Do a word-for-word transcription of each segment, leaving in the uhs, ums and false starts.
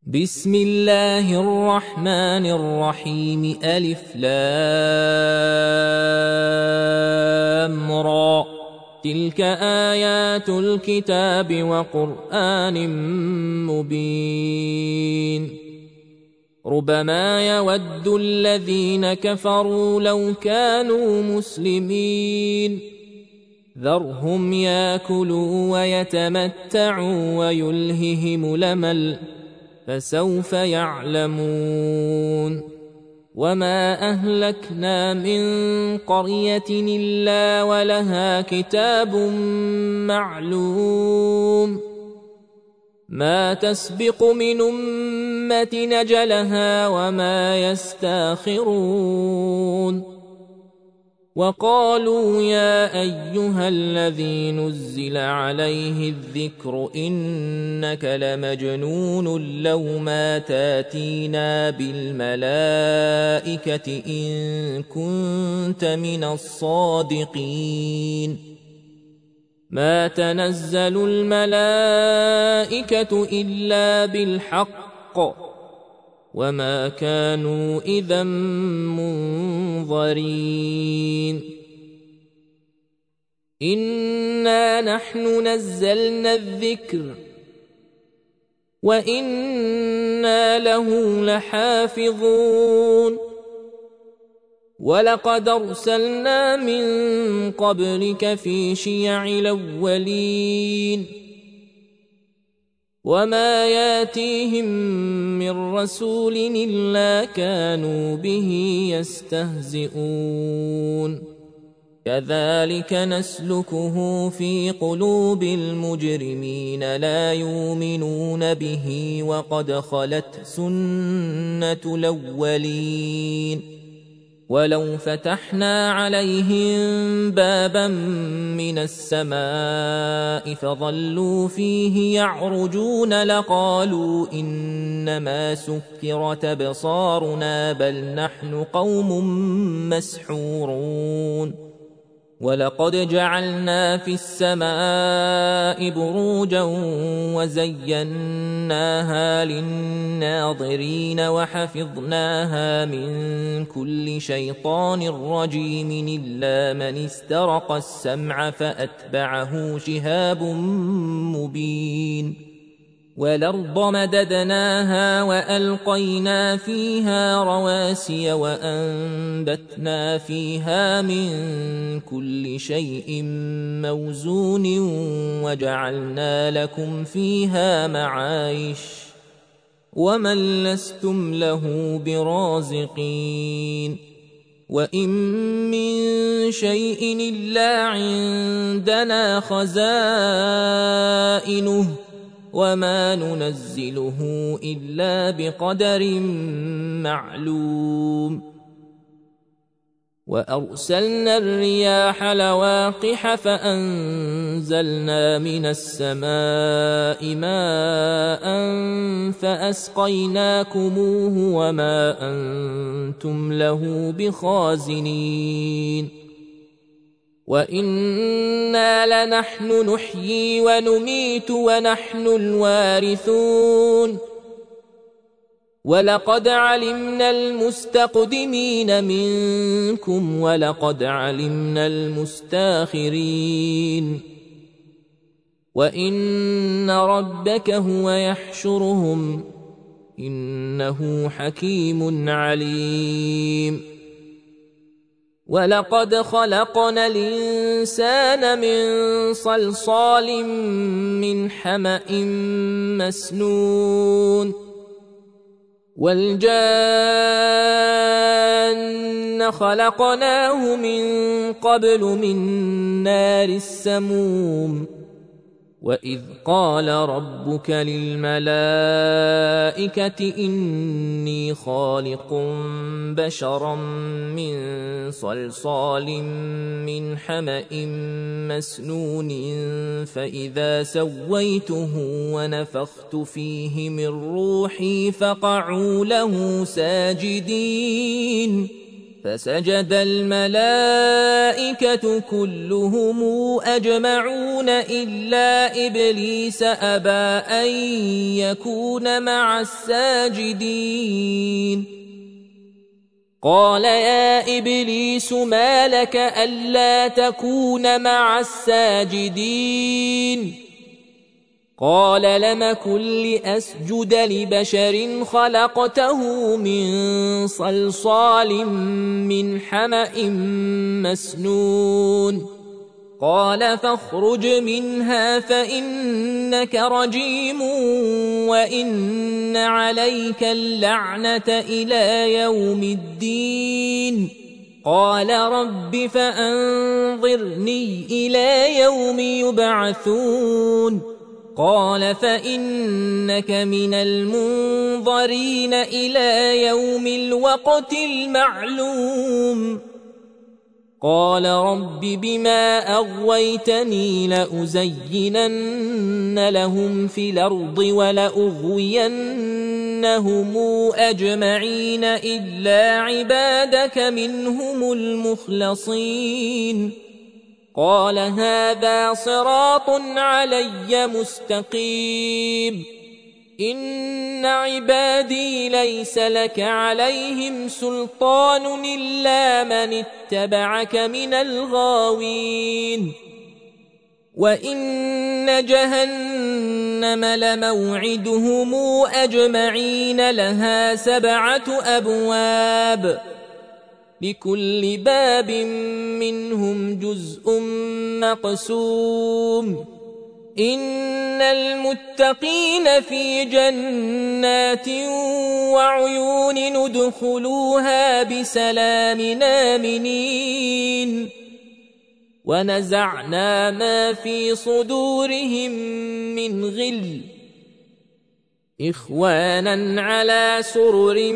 بسم الله الرحمن الرحيم ألف لام را تلك آيات الكتاب وقرآن مبين ربما يود الذين كفروا لو كانوا مسلمين ذرهم ياكلوا ويتمتعوا ويلههم الأمل فسوف يعلمون وما أهلكنا من قرية إلا ولها كتاب معلوم ما تسبق من أمة نجلها وما يستاخرون وقالوا يا أيها الذي نزل عليه الذكر إنك لمجنون لو ما تاتينا بالملائكة إن كنت من الصادقين ما تنزل الملائكة إلا بالحق وما كانوا إذا منظرين إنا نحن نزلنا الذكر وإنا له لحافظون ولقد أرسلنا من قبلك في شيع الأولين وما ياتيهم من رسول إلا كانوا به يستهزئون كذلك نسلكه في قلوب المجرمين لا يؤمنون به وقد خلت سنة الأولين ولو فتحنا عليهم بابا من السماء فظلوا فيه يعرجون لقالوا إنما سكرت أبصارنا بل نحن قوم مسحورون ولقد جعلنا في السماء بروجا وزيناها للناظرين وحفظناها من كل شيطان رجيم إلا من استرق السمع فأتبعه شهاب مبين والأرض مددناها وألقينا فيها رواسي وأنبتنا فيها من كل شيء موزون وجعلنا لكم فيها معايش ومن لستم له برازقين وإن من شيء إلا عندنا خزائنه وما ننزله إلا بقدر معلوم وأرسلنا الرياح لواقح فأنزلنا من السماء ماء فأسقيناكموه وما أنتم له بخازنين وإنا لنحن نحيي ونميت ونحن الوارثون ولقد علمنا المستقدمين منكم ولقد علمنا المستاخرين وإن ربك هو يحشرهم إنه حكيم عليم ولقد خلقنا الإنسان من صلصال من حمأ مسنون والجان خلقناه من قبل من نار السموم وإذ قال ربك للملائكة إني خالق بشرا من صلصال من حمأ مسنون فإذا سويته ونفخت فيه من روحي فقعوا له ساجدين فسجد الملائكة كلهم أجمعون إلا إبليس أبى أن يكون مع الساجدين قال يا إبليس ما لك ألا تكون مع الساجدين قال لم كن لأسجد لبشر خلقته من صلصال من حمأ مسنون قال فاخرج منها فإنك رجيم وإن عليك اللعنة إلى يوم الدين قال رب فأنظرني إلى يوم يبعثون قال فإنك من المنظرين إلى يوم الوقت المعلوم قال رب بما أغويتني لأزينن لهم في الأرض ولأغوينهم أجمعين إلا عبادك منهم المخلصين قال هذا صراط علي مستقيم إن عبادي ليس لك عليهم سلطان إلا من اتبعك من الغاوين وإن جهنم لموعدهم أجمعين لها سبعة أبواب لكل باب منهم جزء مقسوم إن المتقين في جنات وعيون ندخلوها بسلام آمنين ونزعنا ما في صدورهم من غل إخوانا على سرر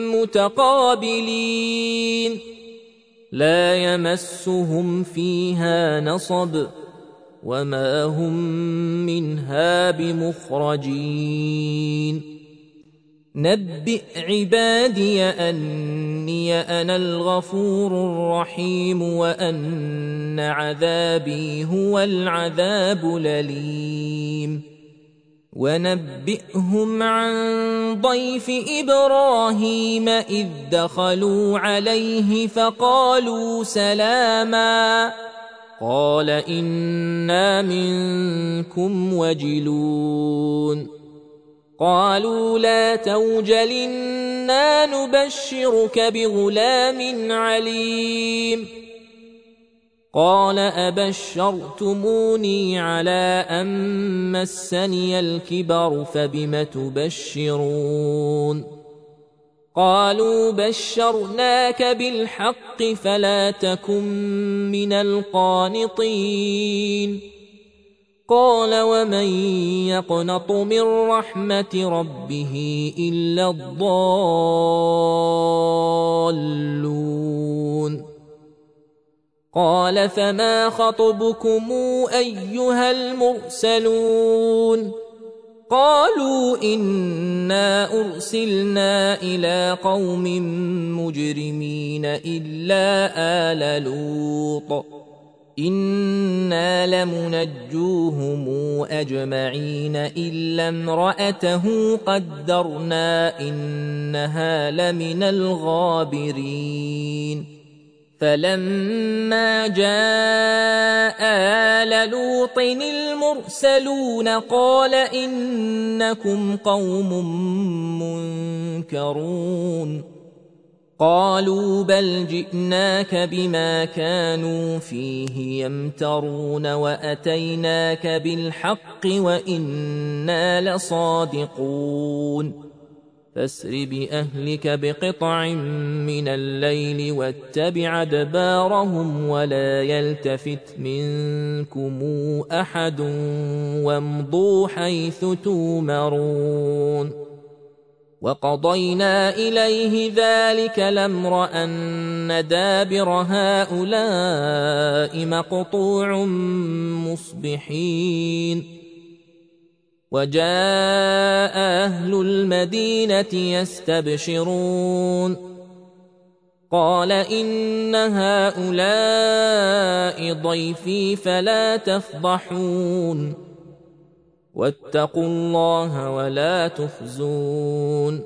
متقابلين لا يمسهم فيها نصب وما هم منها بمخرجين نبئ عبادي أني أنا الغفور الرحيم وأن عذابي هو العذاب الأليم ونبئهم عن ضيف إبراهيم إذ دخلوا عليه فقالوا سلاما قال إنا منكم وجلون قالوا لا توجل إنا نبشرك بغلام عليم قال أبشرتموني على أن مسني الكبر فبم تبشرون قالوا بشرناك بالحق فلا تكن من القانطين قال ومن يقنط من رحمة ربه إلا الضالون قال فما خطبكم أيها المرسلون قالوا إنا أرسلنا إلى قوم مجرمين إلا آل لوط إنا لمنجوهم أجمعين إلا امرأته قدرنا إنها لمن الغابرين فلما جاء آل لوط المرسلون قال إنكم قوم منكرون قالوا بل جئناك بما كانوا فيه يمترون وأتيناك بالحق وإنا لصادقون فاسر بأهلك بقطع من الليل واتبع أدبارهم ولا يلتفت منكم أحد وامضوا حيث تومرون وقضينا إليه ذلك الأمر أن دابر هؤلاء مقطوع مصبحين وجاء أهل المدينة يستبشرون قال إن هؤلاء ضيفي فلا تفضحون واتقوا الله ولا تخزون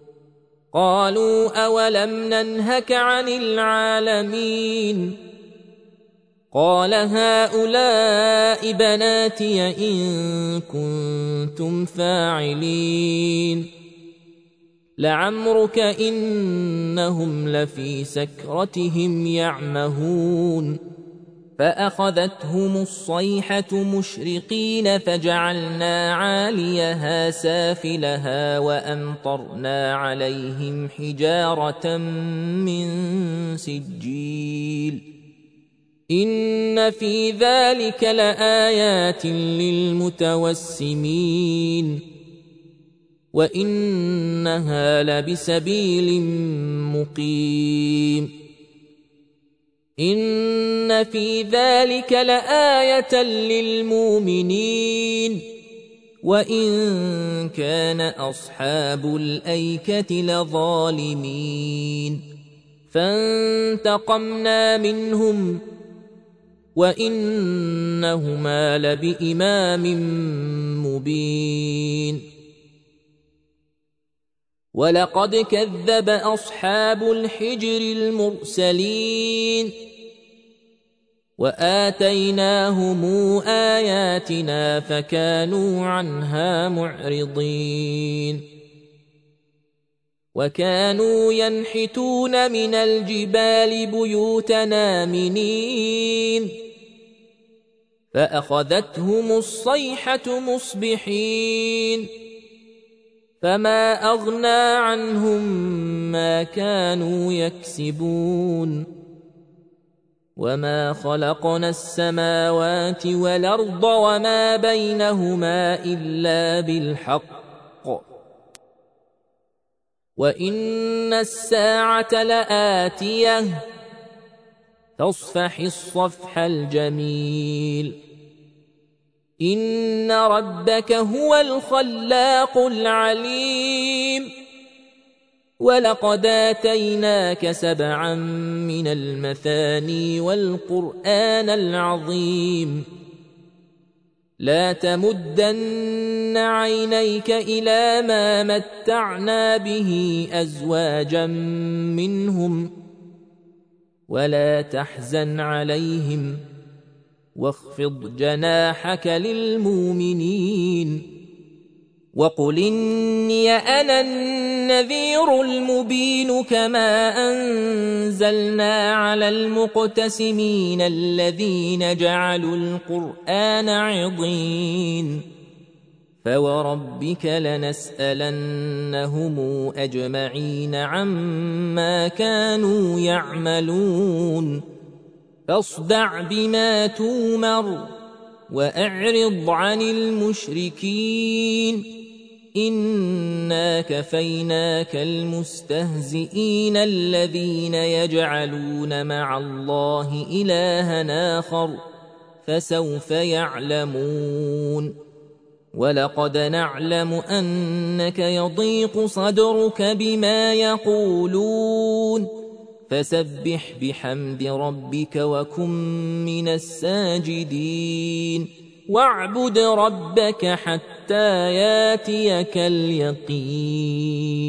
قالوا أولم ننهك عن العالمين قال هؤلاء بناتي إن كنتم فاعلين لعمرك إنهم لفي سكرتهم يعمهون فأخذتهم الصيحة مشرقين فجعلنا عاليها سافلها وأمطرنا عليهم حجارة من سجيل إن في ذلك لآيات للمتوسمين وإنها لبسبيل مقيم إن في ذلك لآية للمؤمنين وإن كان أصحاب الأيكة لظالمين فانتقمنا منهم وإنهما لبإمام مبين ولقد كذب أصحاب الحجر المرسلين وآتيناهم آياتنا فكانوا عنها معرضين وكانوا ينحتون من الجبال بيوتنا آمنين فأخذتهم الصيحة مصبحين فما أغنى عنهم ما كانوا يكسبون وما خلقنا السماوات والأرض وما بينهما إلا بالحق وإن الساعة لآتية فاصفح الصفح الجميل إن ربك هو الخلاق العليم ولقد آتيناك سبعا من المثاني والقرآن العظيم لا تمدن عينيك إلى ما متعنا به أزواجا منهم ولا تحزن عليهم واخفض جناحك للمؤمنين وقل إني أنا النذير المبين كما أنزلنا على المقتسمين الذين جعلوا القرآن عضين فوربك لنسألنهم أجمعين عما كانوا يعملون فاصدع بما تومر وأعرض عن المشركين إنا كفيناك المستهزئين الذين يجعلون مع الله إلها آخر فسوف يعلمون ولقد نعلم أنك يضيق صدرك بما يقولون فسبح بحمد ربك وكن من الساجدين واعبد ربك حتى ياتيك اليقين.